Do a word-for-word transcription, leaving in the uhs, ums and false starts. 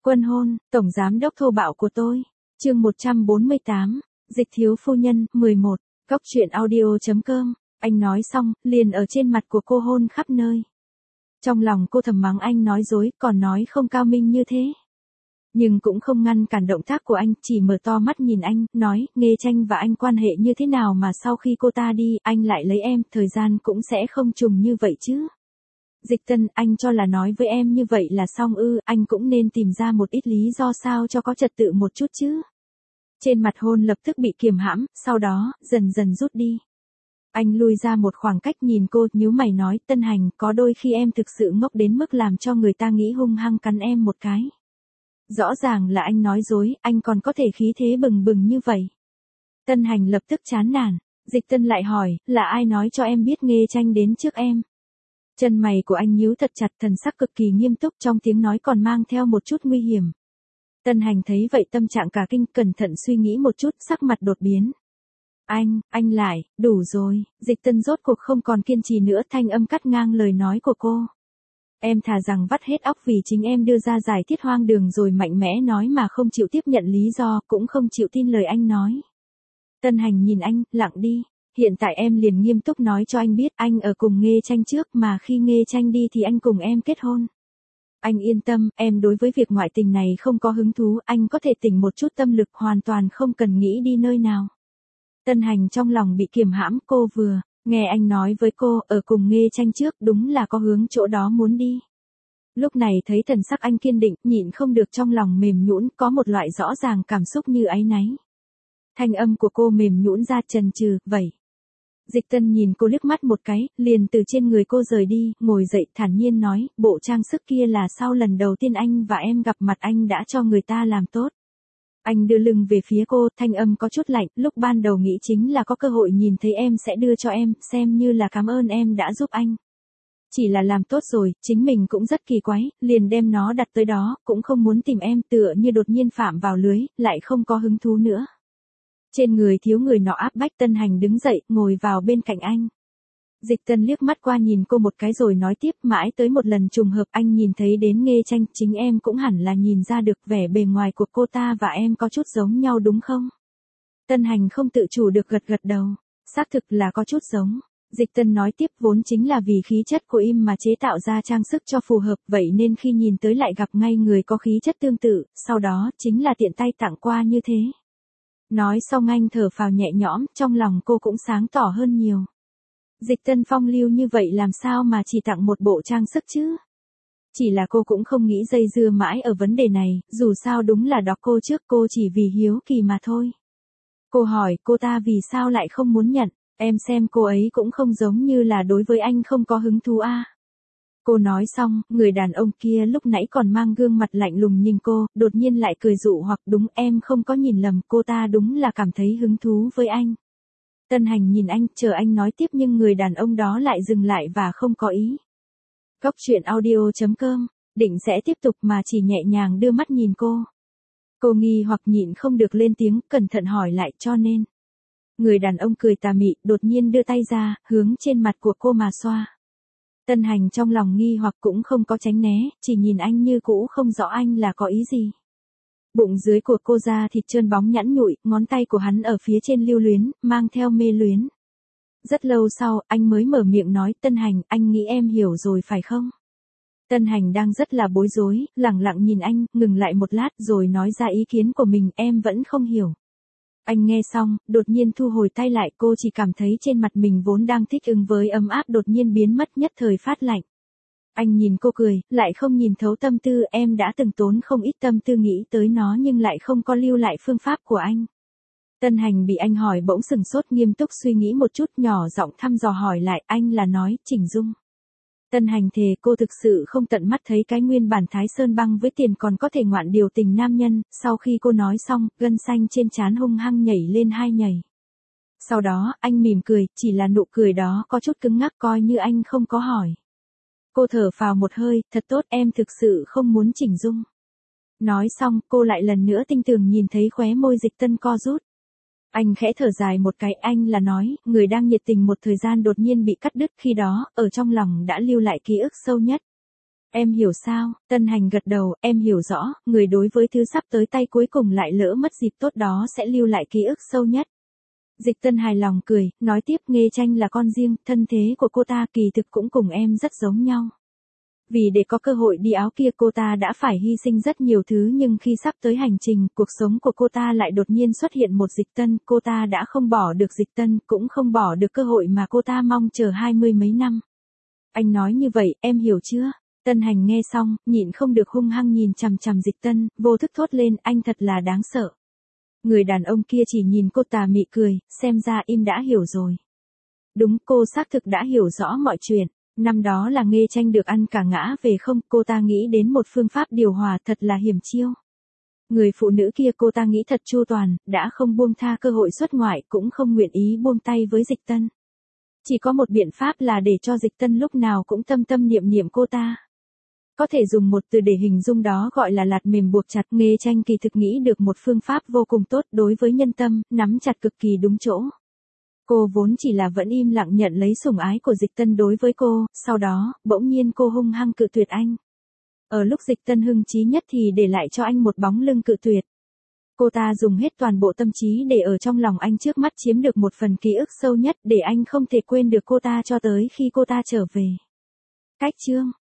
Quân hôn, tổng giám đốc thô bạo của tôi. Chương một trăm bốn mươi tám, Dịch thiếu phu nhân, mười một, Góc truyện audio chấm com. Anh nói xong, liền ở trên mặt của cô hôn khắp nơi. Trong lòng cô thầm mắng anh nói dối, còn nói không cao minh như thế. Nhưng cũng không ngăn cản động tác của anh, chỉ mở to mắt nhìn anh, nói, Nghê Tranh và anh quan hệ như thế nào mà sau khi cô ta đi, anh lại lấy em, thời gian cũng sẽ không trùng như vậy chứ. Dịch Tân, anh cho là nói với em như vậy là xong ư, anh cũng nên tìm ra một ít lý do sao cho có trật tự một chút chứ. Trên mặt hôn lập tức bị kiềm hãm, sau đó, dần dần rút đi. Anh lui ra một khoảng cách nhìn cô, nhíu mày nói, Tân Hành, có đôi khi em thực sự ngốc đến mức làm cho người ta nghĩ hung hăng cắn em một cái. Rõ ràng là anh nói dối, anh còn có thể khí thế bừng bừng như vậy. Tân Hành lập tức chán nản, Dịch Tân lại hỏi, là ai nói cho em biết Nghê Tranh đến trước em? Chân mày của anh nhíu thật chặt, thần sắc cực kỳ nghiêm túc, trong tiếng nói còn mang theo một chút nguy hiểm. Tân Hành thấy vậy tâm trạng cả kinh, cẩn thận suy nghĩ một chút, sắc mặt đột biến. Anh, anh lại, đủ rồi, Dịch Tân rốt cuộc không còn kiên trì nữa, thanh âm cắt ngang lời nói của cô. Em thà rằng vắt hết óc vì chính em đưa ra giải thiết hoang đường rồi mạnh mẽ nói mà không chịu tiếp nhận lý do, cũng không chịu tin lời anh nói. Tân Hành nhìn anh, lặng đi. Hiện tại em liền nghiêm túc nói cho anh biết, anh ở cùng Nghê Tranh trước, mà khi Nghê Tranh đi thì anh cùng em kết hôn. Anh yên tâm, em đối với việc ngoại tình này không có hứng thú, anh có thể tỉnh một chút tâm lực, hoàn toàn không cần nghĩ đi nơi nào. Tân Hành trong lòng bị kiềm hãm, cô vừa nghe anh nói với cô, ở cùng Nghê Tranh trước, đúng là có hướng chỗ đó muốn đi. Lúc này thấy thần sắc anh kiên định, nhịn không được trong lòng mềm nhũn, có một loại rõ ràng cảm xúc như áy náy. Thanh âm của cô mềm nhũn ra, chần chừ, vậy. Dịch Tân nhìn cô liếc mắt một cái, liền từ trên người cô rời đi, ngồi dậy thản nhiên nói, bộ trang sức kia là sau lần đầu tiên anh và em gặp mặt anh đã cho người ta làm tốt. Anh đưa lưng về phía cô, thanh âm có chút lạnh, lúc ban đầu nghĩ chính là có cơ hội nhìn thấy em sẽ đưa cho em, xem như là cảm ơn em đã giúp anh. Chỉ là làm tốt rồi, chính mình cũng rất kỳ quái, liền đem nó đặt tới đó, cũng không muốn tìm em, tựa như đột nhiên phạm vào lưới, lại không có hứng thú nữa. Trên người thiếu người nọ áp bách. Tân Hành đứng dậy, ngồi vào bên cạnh anh. Dịch Tân liếc mắt qua nhìn cô một cái rồi nói tiếp, mãi tới một lần trùng hợp anh nhìn thấy đến Nghê Tranh, chính em cũng hẳn là nhìn ra được vẻ bề ngoài của cô ta và em có chút giống nhau đúng không? Tân Hành không tự chủ được gật gật đầu, xác thực là có chút giống. Dịch Tân nói tiếp, vốn chính là vì khí chất của im mà chế tạo ra trang sức cho phù hợp, vậy nên khi nhìn tới lại gặp ngay người có khí chất tương tự, sau đó chính là tiện tay tặng qua như thế. Nói xong anh thở phào nhẹ nhõm, trong lòng cô cũng sáng tỏ hơn nhiều. Dịch Tân phong lưu như vậy làm sao mà chỉ tặng một bộ trang sức chứ? Chỉ là cô cũng không nghĩ dây dưa mãi ở vấn đề này, dù sao đúng là đó cô trước, cô chỉ vì hiếu kỳ mà thôi. Cô hỏi, cô ta vì sao lại không muốn nhận, em xem cô ấy cũng không giống như là đối với anh không có hứng thú a. Cô nói xong, người đàn ông kia lúc nãy còn mang gương mặt lạnh lùng nhìn cô, đột nhiên lại cười dụ hoặc đúng em không có nhìn lầm, cô ta đúng là cảm thấy hứng thú với anh. Tân Hành nhìn anh, chờ anh nói tiếp nhưng người đàn ông đó lại dừng lại và không có ý. Góc truyện audio chấm com, định sẽ tiếp tục mà chỉ nhẹ nhàng đưa mắt nhìn cô. Cô nghi hoặc nhịn không được lên tiếng, cẩn thận hỏi lại, cho nên. Người đàn ông cười tà mị, đột nhiên đưa tay ra, hướng trên mặt của cô mà xoa. Tân Hành trong lòng nghi hoặc cũng không có tránh né, chỉ nhìn anh như cũ không rõ anh là có ý gì. Bụng dưới của cô da thịt trơn bóng nhẵn nhụi, ngón tay của hắn ở phía trên lưu luyến, mang theo mê luyến. Rất lâu sau, anh mới mở miệng nói, Tân Hành, anh nghĩ em hiểu rồi phải không? Tân Hành đang rất là bối rối, lẳng lặng nhìn anh, ngừng lại một lát rồi nói ra ý kiến của mình, em vẫn không hiểu. Anh nghe xong, đột nhiên thu hồi tay lại, cô chỉ cảm thấy trên mặt mình vốn đang thích ứng với ấm áp đột nhiên biến mất, nhất thời phát lạnh. Anh nhìn cô cười, lại không nhìn thấu tâm tư, em đã từng tốn không ít tâm tư nghĩ tới nó nhưng lại không có lưu lại phương pháp của anh. Tân Hành bị anh hỏi bỗng sừng sốt, nghiêm túc suy nghĩ một chút, nhỏ giọng thăm dò hỏi lại, anh là nói, Chỉnh Dung. Tân Hành thề cô thực sự không tận mắt thấy cái nguyên bản Thái Sơn băng với tiền còn có thể ngoạn điều tình nam nhân, sau khi cô nói xong, gân xanh trên trán hung hăng nhảy lên hai nhảy. Sau đó, anh mỉm cười, chỉ là nụ cười đó có chút cứng ngắc, coi như anh không có hỏi. Cô thở phào một hơi, thật tốt, em thực sự không muốn Chỉnh Dung. Nói xong, cô lại lần nữa tinh tường nhìn thấy khóe môi Dịch Tân co rút. Anh khẽ thở dài một cái, anh là nói, người đang nhiệt tình một thời gian đột nhiên bị cắt đứt, khi đó, ở trong lòng đã lưu lại ký ức sâu nhất. Em hiểu sao? Tân Hành gật đầu, em hiểu rõ, người đối với thứ sắp tới tay cuối cùng lại lỡ mất dịp tốt đó sẽ lưu lại ký ức sâu nhất. Dịch Tân hài lòng cười, nói tiếp Nghê Tranh là con riêng, thân thế của cô ta kỳ thực cũng cùng em rất giống nhau. Vì để có cơ hội đi áo kia cô ta đã phải hy sinh rất nhiều thứ nhưng khi sắp tới hành trình, cuộc sống của cô ta lại đột nhiên xuất hiện một Dịch Tân, cô ta đã không bỏ được Dịch Tân, cũng không bỏ được cơ hội mà cô ta mong chờ hai mươi mấy năm. Anh nói như vậy, em hiểu chưa? Tân Hành nghe xong, nhịn không được hung hăng nhìn chằm chằm Dịch Tân, vô thức thốt lên, anh thật là đáng sợ. Người đàn ông kia chỉ nhìn cô tà mị cười, xem ra im đã hiểu rồi. Đúng, cô xác thực đã hiểu rõ mọi chuyện. Năm đó là Nghê Tranh được ăn cả ngã về không, cô ta nghĩ đến một phương pháp điều hòa thật là hiểm chiêu. Người phụ nữ kia cô ta nghĩ thật chu toàn, đã không buông tha cơ hội xuất ngoại, cũng không nguyện ý buông tay với Dịch Tân. Chỉ có một biện pháp là để cho Dịch Tân lúc nào cũng tâm tâm niệm niệm cô ta. Có thể dùng một từ để hình dung đó gọi là lạt mềm buộc chặt. Nghê Tranh kỳ thực nghĩ được một phương pháp vô cùng tốt đối với nhân tâm, nắm chặt cực kỳ đúng chỗ. Cô vốn chỉ là vẫn im lặng nhận lấy sủng ái của Dịch Tân đối với cô, sau đó, bỗng nhiên cô hung hăng cự tuyệt anh. Ở lúc Dịch Tân hưng trí nhất thì để lại cho anh một bóng lưng cự tuyệt. Cô ta dùng hết toàn bộ tâm trí để ở trong lòng anh trước mắt chiếm được một phần ký ức sâu nhất để anh không thể quên được cô ta cho tới khi cô ta trở về. Cách chương